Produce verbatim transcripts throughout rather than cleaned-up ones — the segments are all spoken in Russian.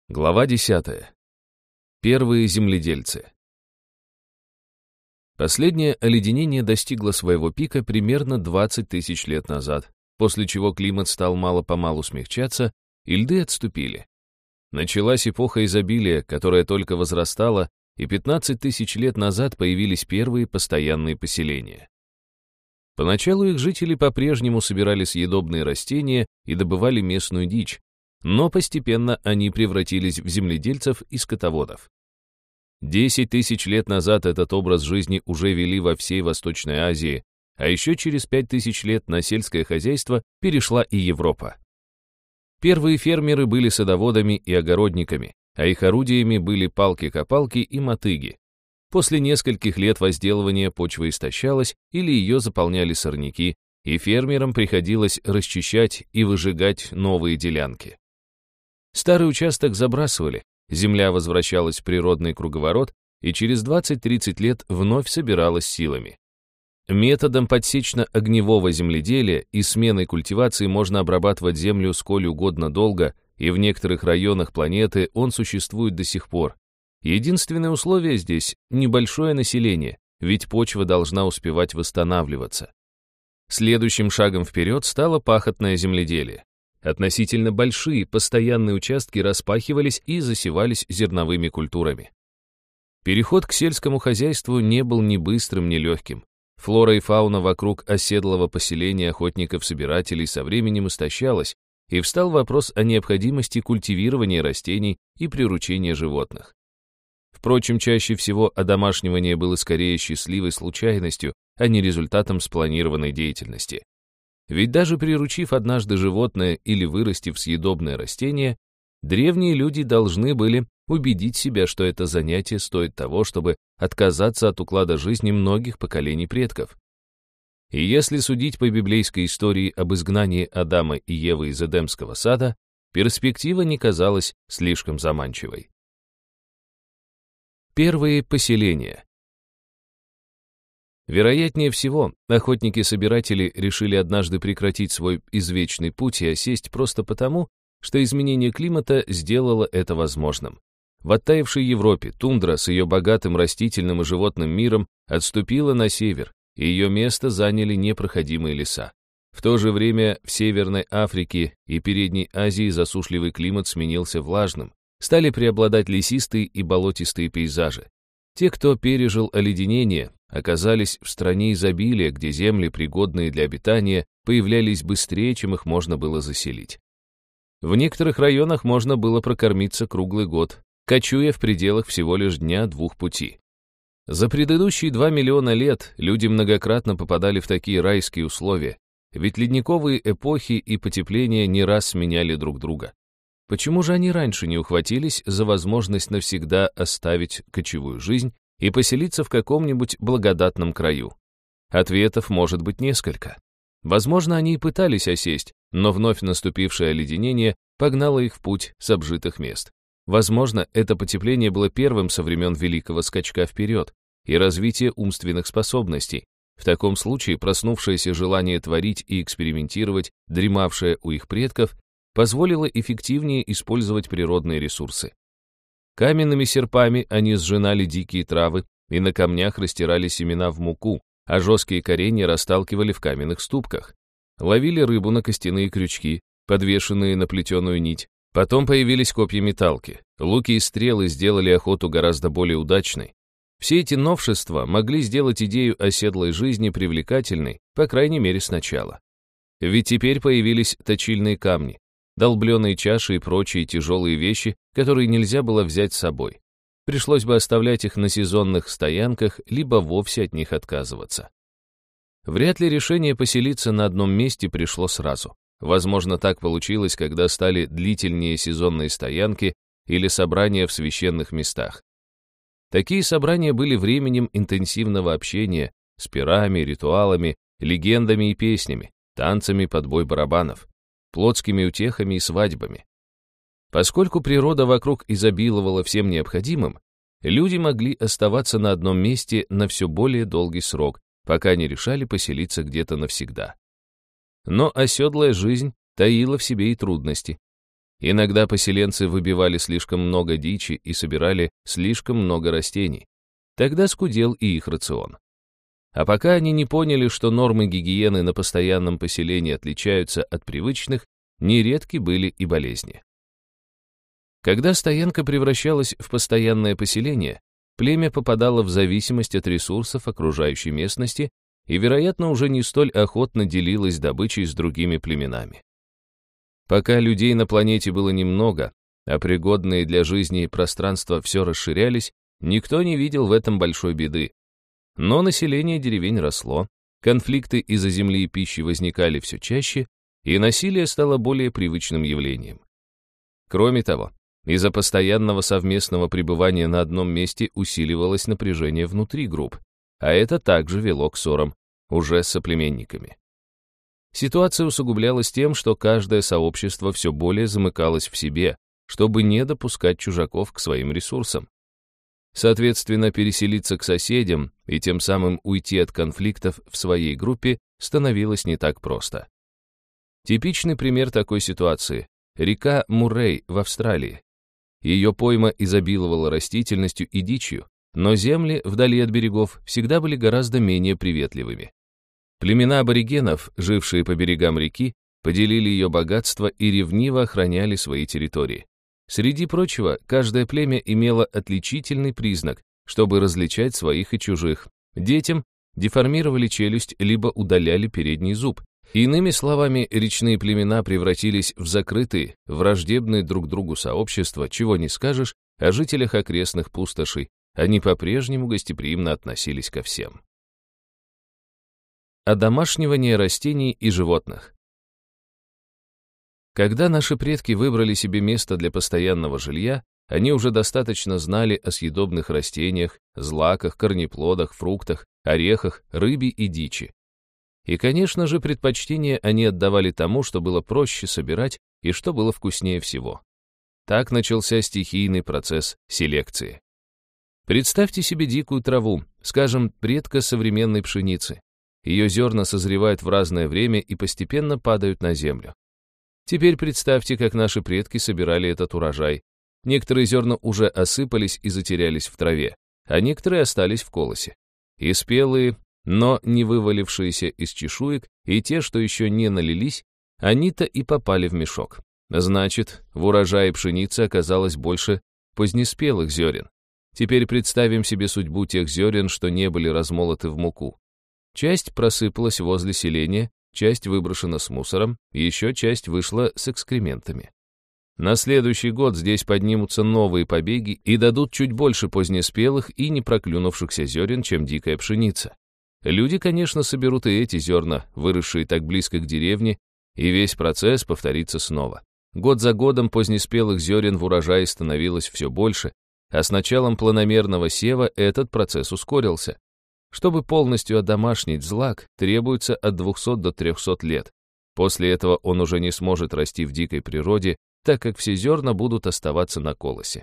Глава десятая. Первые земледельцы. Последнее оледенение достигло своего пика примерно двадцать тысяч лет назад, после чего климат стал мало-помалу смягчаться, и льды отступили. Началась эпоха изобилия, которая только возрастала, и пятнадцать тысяч лет назад появились первые постоянные поселения. Поначалу их жители по-прежнему собирали съедобные растения и добывали местную дичь, но постепенно они превратились в земледельцев и скотоводов. Десять тысяч лет назад этот образ жизни уже вели во всей Восточной Азии, а еще через пять тысяч лет на сельское хозяйство перешла и Европа. Первые фермеры были садоводами и огородниками, а их орудиями были палки-копалки и мотыги. После нескольких лет возделывания почва истощалась или ее заполняли сорняки, и фермерам приходилось расчищать и выжигать новые делянки. Старый участок забрасывали, земля возвращалась в природный круговорот и через двадцать-тридцать лет вновь собиралась силами. Методом подсечно-огневого земледелия и сменой культивации можно обрабатывать землю сколь угодно долго, и в некоторых районах планеты он существует до сих пор. Единственное условие здесь – небольшое население, ведь почва должна успевать восстанавливаться. Следующим шагом вперед стало пахотное земледелие. Относительно большие постоянные участки распахивались и засевались зерновыми культурами. Переход к сельскому хозяйству не был ни быстрым, ни легким. Флора и фауна вокруг оседлого поселения охотников-собирателей со временем истощалась, и встал вопрос о необходимости культивирования растений и приручения животных. Впрочем, чаще всего одомашнивание было скорее счастливой случайностью, а не результатом спланированной деятельности. Ведь даже приручив однажды животное или вырастив съедобное растение, древние люди должны были убедить себя, что это занятие стоит того, чтобы отказаться от уклада жизни многих поколений предков. И если судить по библейской истории об изгнании Адама и Евы из Эдемского сада, перспектива не казалась слишком заманчивой. Первые поселения. Вероятнее всего, охотники-собиратели решили однажды прекратить свой извечный путь и осесть просто потому, что изменение климата сделало это возможным. В оттаившей Европе тундра с ее богатым растительным и животным миром отступила на север, и ее место заняли непроходимые леса. В то же время в Северной Африке и Передней Азии засушливый климат сменился влажным, стали преобладать лесистые и болотистые пейзажи. Те, кто пережил оледенение, оказались в стране изобилия, где земли, пригодные для обитания, появлялись быстрее, чем их можно было заселить. В некоторых районах можно было прокормиться круглый год, кочуя в пределах всего лишь дня-двух пути. За предыдущие два миллиона лет люди многократно попадали в такие райские условия, ведь ледниковые эпохи и потепления не раз сменяли друг друга. Почему же они раньше не ухватились за возможность навсегда оставить кочевую жизнь и поселиться в каком-нибудь благодатном краю? Ответов может быть несколько. Возможно, они и пытались осесть, но вновь наступившее оледенение погнало их в путь с обжитых мест. Возможно, это потепление было первым со времен великого скачка вперед и развития умственных способностей. В таком случае проснувшееся желание творить и экспериментировать, дремавшее у их предков, позволило эффективнее использовать природные ресурсы. Каменными серпами они сжинали дикие травы и на камнях растирали семена в муку, а жесткие коренья расталкивали в каменных ступках. Ловили рыбу на костяные крючки, подвешенные на плетеную нить. Потом появились копья-металки. Луки и стрелы сделали охоту гораздо более удачной. Все эти новшества могли сделать идею оседлой жизни привлекательной, по крайней мере, сначала. Ведь теперь появились точильные камни, долбленные чаши и прочие тяжелые вещи, которые нельзя было взять с собой. Пришлось бы оставлять их на сезонных стоянках, либо вовсе от них отказываться. Вряд ли решение поселиться на одном месте пришло сразу. Возможно, так получилось, когда стали длительнее сезонные стоянки или собрания в священных местах. Такие собрания были временем интенсивного общения с пирами, ритуалами, легендами и песнями, танцами под бой барабанов, плотскими утехами и свадьбами. Поскольку природа вокруг изобиловала всем необходимым, люди могли оставаться на одном месте на все более долгий срок, пока не решали поселиться где-то навсегда. Но оседлая жизнь таила в себе и трудности. Иногда поселенцы выбивали слишком много дичи и собирали слишком много растений. Тогда скудел и их рацион. А пока они не поняли, что нормы гигиены на постоянном поселении отличаются от привычных, нередки были и болезни. Когда стоянка превращалась в постоянное поселение, племя попадало в зависимость от ресурсов окружающей местности и, вероятно, уже не столь охотно делилось добычей с другими племенами. Пока людей на планете было немного, а пригодные для жизни пространства все расширялись, никто не видел в этом большой беды. Но население деревень росло, конфликты из-за земли и пищи возникали все чаще, и насилие стало более привычным явлением. Кроме того, из-за постоянного совместного пребывания на одном месте усиливалось напряжение внутри групп, а это также вело к ссорам уже с соплеменниками. Ситуация усугублялась тем, что каждое сообщество все более замыкалось в себе, чтобы не допускать чужаков к своим ресурсам. Соответственно, переселиться к соседям и тем самым уйти от конфликтов в своей группе становилось не так просто. Типичный пример такой ситуации – река Муррей в Австралии. Ее пойма изобиловала растительностью и дичью, но земли вдали от берегов всегда были гораздо менее приветливыми. Племена аборигенов, жившие по берегам реки, поделили ее богатство и ревниво охраняли свои территории. Среди прочего, каждое племя имело отличительный признак, чтобы различать своих и чужих. Детям деформировали челюсть либо удаляли передний зуб. Иными словами, речные племена превратились в закрытые, враждебные друг другу сообщества, чего не скажешь о жителях окрестных пустошей. Они по-прежнему гостеприимно относились ко всем. Одомашнивание растений и животных. Когда наши предки выбрали себе место для постоянного жилья, они уже достаточно знали о съедобных растениях, злаках, корнеплодах, фруктах, орехах, рыбе и дичи. И, конечно же, предпочтение они отдавали тому, что было проще собирать и что было вкуснее всего. Так начался стихийный процесс селекции. Представьте себе дикую траву, скажем, предка современной пшеницы. Ее зерна созревают в разное время и постепенно падают на землю. Теперь представьте, как наши предки собирали этот урожай. Некоторые зерна уже осыпались и затерялись в траве, а некоторые остались в колосе. И спелые, но не вывалившиеся из чешуек, и те, что еще не налились, они-то и попали в мешок. Значит, в урожае пшеницы оказалось больше позднеспелых зерен. Теперь представим себе судьбу тех зерен, что не были размолоты в муку. Часть просыпалась возле селения, часть выброшена с мусором, еще часть вышла с экскрементами. На следующий год здесь поднимутся новые побеги и дадут чуть больше позднеспелых и не проклюнувшихся зерен, чем дикая пшеница. Люди, конечно, соберут и эти зерна, выросшие так близко к деревне, и весь процесс повторится снова. Год за годом позднеспелых зерен в урожае становилось все больше, а с началом планомерного сева этот процесс ускорился. Чтобы полностью одомашнить злак, требуется от двухсот до трехсот лет. После этого он уже не сможет расти в дикой природе, так как все зерна будут оставаться на колосе.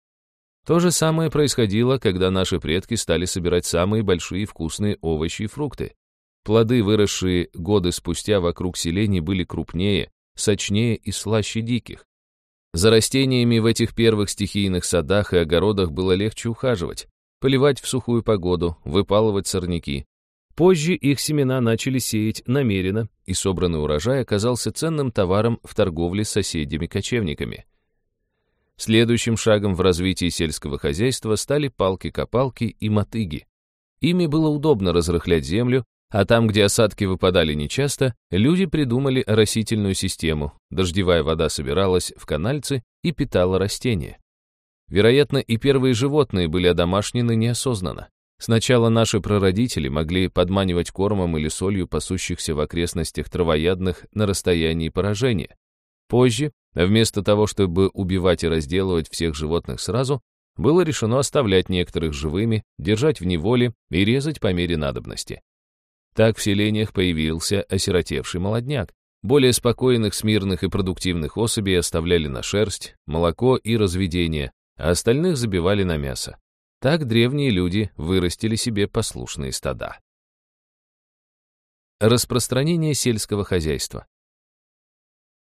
То же самое происходило, когда наши предки стали собирать самые большие вкусные овощи и фрукты. Плоды, выросшие годы спустя вокруг селений, были крупнее, сочнее и слаще диких. За растениями в этих первых стихийных садах и огородах было легче ухаживать, поливать в сухую погоду, выпалывать сорняки. Позже их семена начали сеять намеренно, и собранный урожай оказался ценным товаром в торговле с соседями-кочевниками. Следующим шагом в развитии сельского хозяйства стали палки-копалки и мотыги. Ими было удобно разрыхлять землю, а там, где осадки выпадали нечасто, люди придумали оросительную систему. Дождевая вода собиралась в канальцы и питала растения. Вероятно, и первые животные были одомашнены неосознанно. Сначала наши прародители могли подманивать кормом или солью пасущихся в окрестностях травоядных на расстоянии поражения. Позже, вместо того, чтобы убивать и разделывать всех животных сразу, было решено оставлять некоторых живыми, держать в неволе и резать по мере надобности. Так в селениях появился осиротевший молодняк. Более спокойных, смирных и продуктивных особей оставляли на шерсть, молоко и разведение, а остальных забивали на мясо. Так древние люди вырастили себе послушные стада. Распространение сельского хозяйства.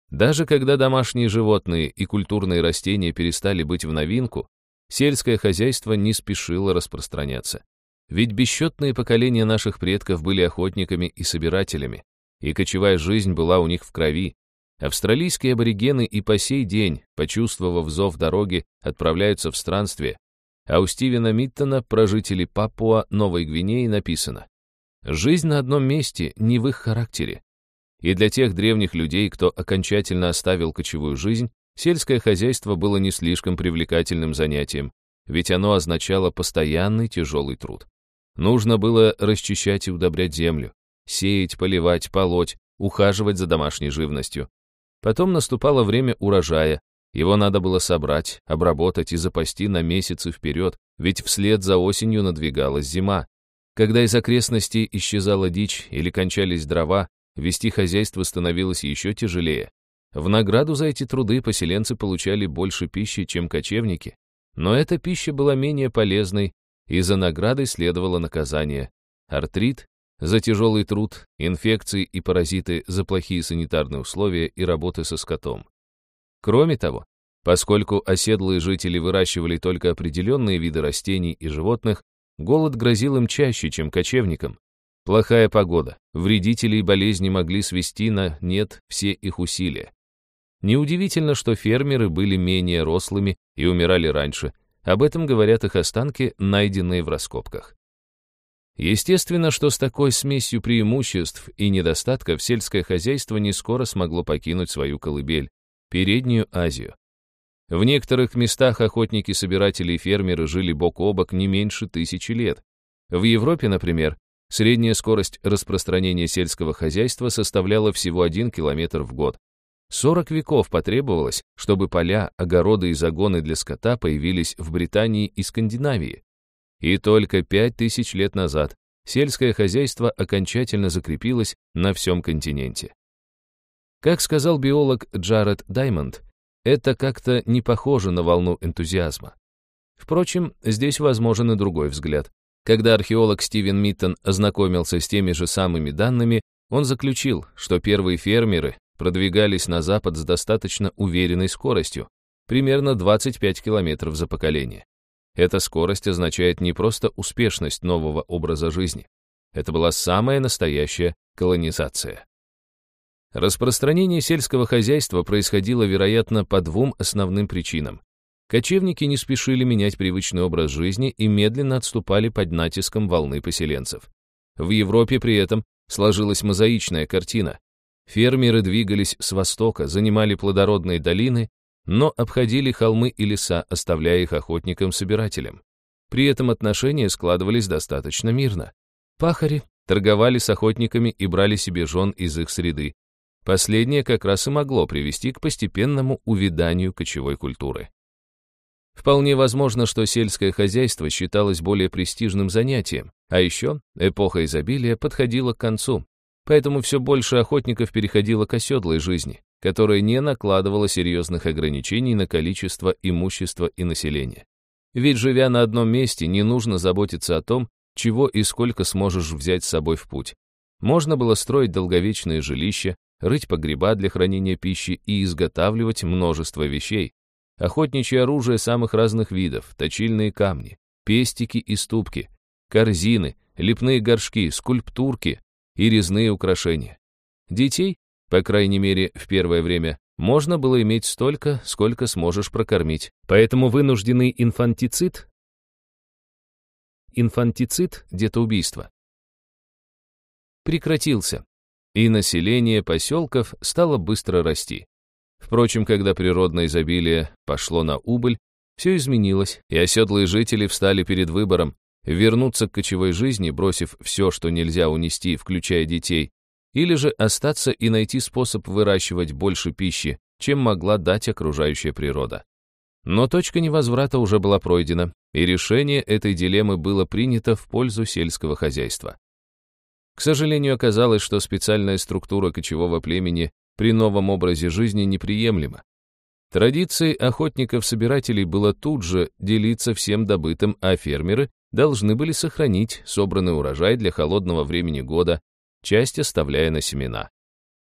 Даже когда домашние животные и культурные растения перестали быть в новинку, сельское хозяйство не спешило распространяться. Ведь бесчетные поколения наших предков были охотниками и собирателями, и кочевая жизнь была у них в крови. Австралийские аборигены и по сей день, почувствовав зов дороги, отправляются в странствие, а у Стивена Миттона про жителей Папуа-Новой Гвинеи написано: «Жизнь на одном месте не в их характере». И для тех древних людей, кто окончательно оставил кочевую жизнь, сельское хозяйство было не слишком привлекательным занятием, ведь оно означало постоянный тяжелый труд. Нужно было расчищать и удобрять землю, сеять, поливать, полоть, ухаживать за домашней живностью. Потом наступало время урожая, его надо было собрать, обработать и запасти на месяцы вперед, ведь вслед за осенью надвигалась зима. Когда из окрестностей исчезала дичь или кончались дрова, вести хозяйство становилось еще тяжелее. В награду за эти труды поселенцы получали больше пищи, чем кочевники, но эта пища была менее полезной, и за наградой следовало наказание. Артрит за тяжелый труд, инфекции и паразиты за плохие санитарные условия и работы со скотом. Кроме того, поскольку оседлые жители выращивали только определенные виды растений и животных, голод грозил им чаще, чем кочевникам. Плохая погода, вредители и болезни могли свести на нет все их усилия. Неудивительно, что фермеры были менее рослыми и умирали раньше. Об этом говорят их останки, найденные в раскопках. Естественно, что с такой смесью преимуществ и недостатков сельское хозяйство не скоро смогло покинуть свою колыбель, Переднюю Азию. В некоторых местах охотники-собиратели и фермеры жили бок о бок не меньше тысячи лет. В Европе, например, средняя скорость распространения сельского хозяйства составляла всего один километр в год. сорок веков потребовалось, чтобы поля, огороды и загоны для скота появились в Британии и Скандинавии. И только пять тысяч лет назад сельское хозяйство окончательно закрепилось на всем континенте. Как сказал биолог Джаред Даймонд, это как-то не похоже на волну энтузиазма. Впрочем, здесь возможен и другой взгляд. Когда археолог Стивен Миттон ознакомился с теми же самыми данными, он заключил, что первые фермеры продвигались на запад с достаточно уверенной скоростью, примерно двадцать пять километров за поколение. Эта скорость означает не просто успешность нового образа жизни. Это была самая настоящая колонизация. Распространение сельского хозяйства происходило, вероятно, по двум основным причинам. Кочевники не спешили менять привычный образ жизни и медленно отступали под натиском волны поселенцев. В Европе при этом сложилась мозаичная картина. Фермеры двигались с востока, занимали плодородные долины, но обходили холмы и леса, оставляя их охотникам-собирателям. При этом отношения складывались достаточно мирно. Пахари торговали с охотниками и брали себе жен из их среды. Последнее как раз и могло привести к постепенному увяданию кочевой культуры. Вполне возможно, что сельское хозяйство считалось более престижным занятием, а еще эпоха изобилия подходила к концу, поэтому все больше охотников переходило к оседлой жизни, которая не накладывала серьезных ограничений на количество имущества и населения. Ведь, живя на одном месте, не нужно заботиться о том, чего и сколько сможешь взять с собой в путь. Можно было строить долговечные жилища, рыть погреба для хранения пищи и изготавливать множество вещей. Охотничье оружие самых разных видов, точильные камни, пестики и ступки, корзины, лепные горшки, скульптурки и резные украшения. Детей, по крайней мере, в первое время, можно было иметь столько, сколько сможешь прокормить. Поэтому вынужденный инфантицид, инфантицид, детоубийство, прекратился, и население поселков стало быстро расти. Впрочем, когда природное изобилие пошло на убыль, все изменилось, и оседлые жители встали перед выбором вернуться к кочевой жизни, бросив все, что нельзя унести, включая детей, или же остаться и найти способ выращивать больше пищи, чем могла дать окружающая природа. Но точка невозврата уже была пройдена, и решение этой дилеммы было принято в пользу сельского хозяйства. К сожалению, оказалось, что специальная структура кочевого племени при новом образе жизни неприемлема. Традицией охотников-собирателей было тут же делиться всем добытым, а фермеры должны были сохранить собранный урожай для холодного времени года, часть оставляя на семена.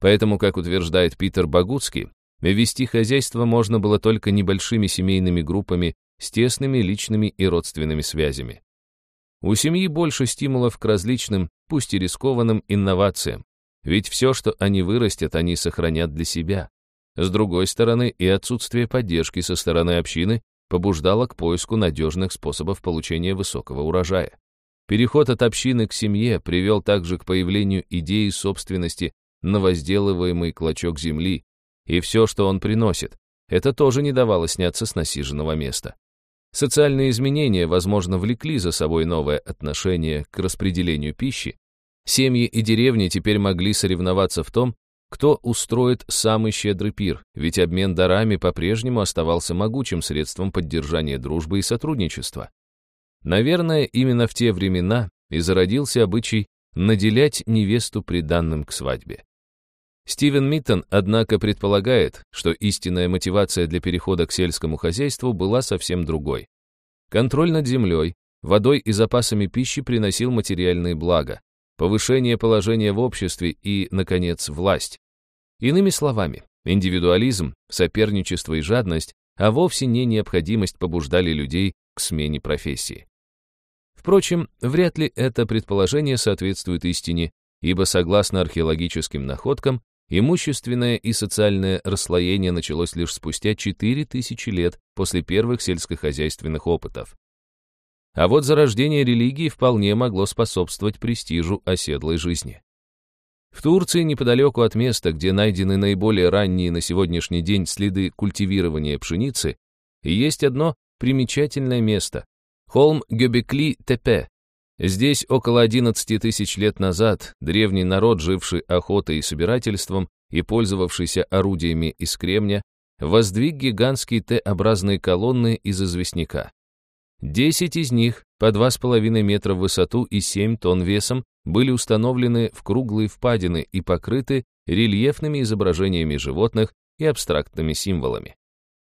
Поэтому, как утверждает Питер Богуцкий, вести хозяйство можно было только небольшими семейными группами с тесными личными и родственными связями. У семьи больше стимулов к различным, пусть и рискованным, инновациям, ведь все, что они вырастят, они сохранят для себя. С другой стороны, и отсутствие поддержки со стороны общины побуждало к поиску надежных способов получения высокого урожая. Переход от общины к семье привел также к появлению идеи собственности на возделываемый клочок земли, и все, что он приносит, это тоже не давало сняться с насиженного места. Социальные изменения, возможно, влекли за собой новое отношение к распределению пищи. Семьи и деревни теперь могли соревноваться в том, кто устроит самый щедрый пир, ведь обмен дарами по-прежнему оставался могучим средством поддержания дружбы и сотрудничества. Наверное, именно в те времена и зародился обычай наделять невесту приданным к свадьбе. Стивен Миттон, однако, предполагает, что истинная мотивация для перехода к сельскому хозяйству была совсем другой. Контроль над землей, водой и запасами пищи приносил материальные блага, повышение положения в обществе и, наконец, власть. Иными словами, индивидуализм, соперничество и жадность, а вовсе не необходимость побуждали людей к смене профессии. Впрочем, вряд ли это предположение соответствует истине, ибо, согласно археологическим находкам, имущественное и социальное расслоение началось лишь спустя четыре тысячи лет после первых сельскохозяйственных опытов. А вот зарождение религии вполне могло способствовать престижу оседлой жизни. В Турции, неподалеку от места, где найдены наиболее ранние на сегодняшний день следы культивирования пшеницы, есть одно примечательное место – холм Гёбекли-Тепе. Здесь около одиннадцати тысяч лет назад древний народ, живший охотой и собирательством и пользовавшийся орудиями из кремня, воздвиг гигантские Т-образные колонны из известняка. Десять из них, по два с половиной метра в высоту и семь тонн весом, были установлены в круглые впадины и покрыты рельефными изображениями животных и абстрактными символами.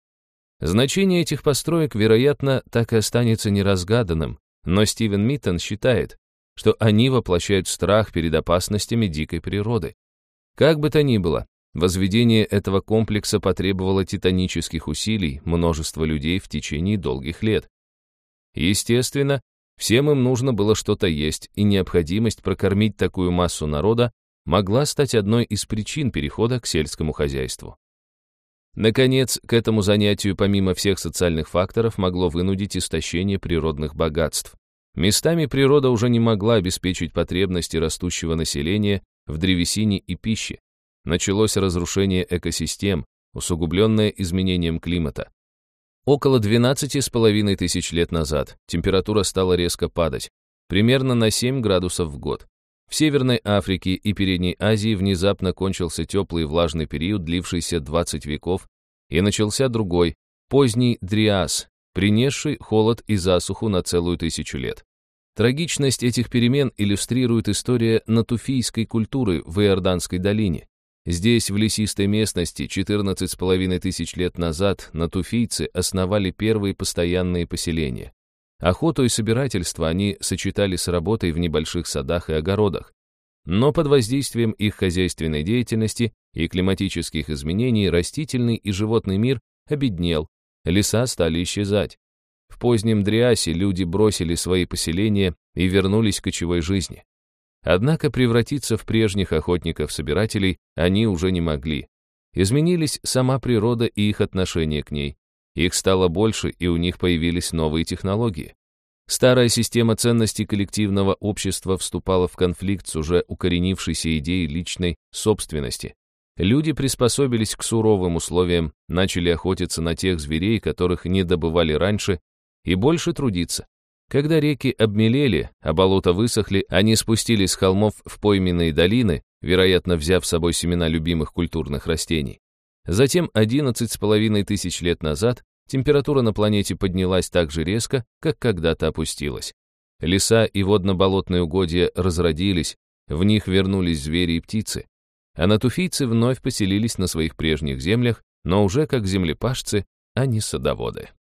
Значение этих построек, вероятно, так и останется неразгаданным, но Стивен Миттон считает, что они воплощают страх перед опасностями дикой природы. Как бы то ни было, возведение этого комплекса потребовало титанических усилий множества людей в течение долгих лет. Естественно, всем им нужно было что-то есть, и необходимость прокормить такую массу народа могла стать одной из причин перехода к сельскому хозяйству. Наконец, к этому занятию помимо всех социальных факторов могло вынудить истощение природных богатств. Местами природа уже не могла обеспечить потребности растущего населения в древесине и пище. Началось разрушение экосистем, усугубленное изменением климата. Около двенадцати с половиной тысяч лет назад температура стала резко падать, примерно на семь градусов в год. В Северной Африке и Передней Азии внезапно кончился теплый и влажный период, длившийся двадцать веков, и начался другой, поздний Дриас, принесший холод и засуху на целую тысячу лет. Трагичность этих перемен иллюстрирует история натуфийской культуры в Иорданской долине. Здесь, в лесистой местности, четырнадцать с половиной тысяч лет назад натуфийцы основали первые постоянные поселения. Охоту и собирательство они сочетали с работой в небольших садах и огородах. Но под воздействием их хозяйственной деятельности и климатических изменений растительный и животный мир обеднел, леса стали исчезать. В позднем Дриасе люди бросили свои поселения и вернулись к кочевой жизни. Однако превратиться в прежних охотников-собирателей они уже не могли. Изменились сама природа и их отношение к ней. Их стало больше, и у них появились новые технологии. Старая система ценностей коллективного общества вступала в конфликт с уже укоренившейся идеей личной собственности. Люди приспособились к суровым условиям, начали охотиться на тех зверей, которых не добывали раньше, и больше трудиться. Когда реки обмелели, а болота высохли, они спустились с холмов в пойменные долины, вероятно, взяв с собой семена любимых культурных растений. Затем одиннадцать с половиной тысяч лет назад температура на планете поднялась так же резко, как когда-то опустилась. Леса и водно-болотные угодья разродились, в них вернулись звери и птицы. А натуфийцы вновь поселились на своих прежних землях, но уже как землепашцы, а не садоводы.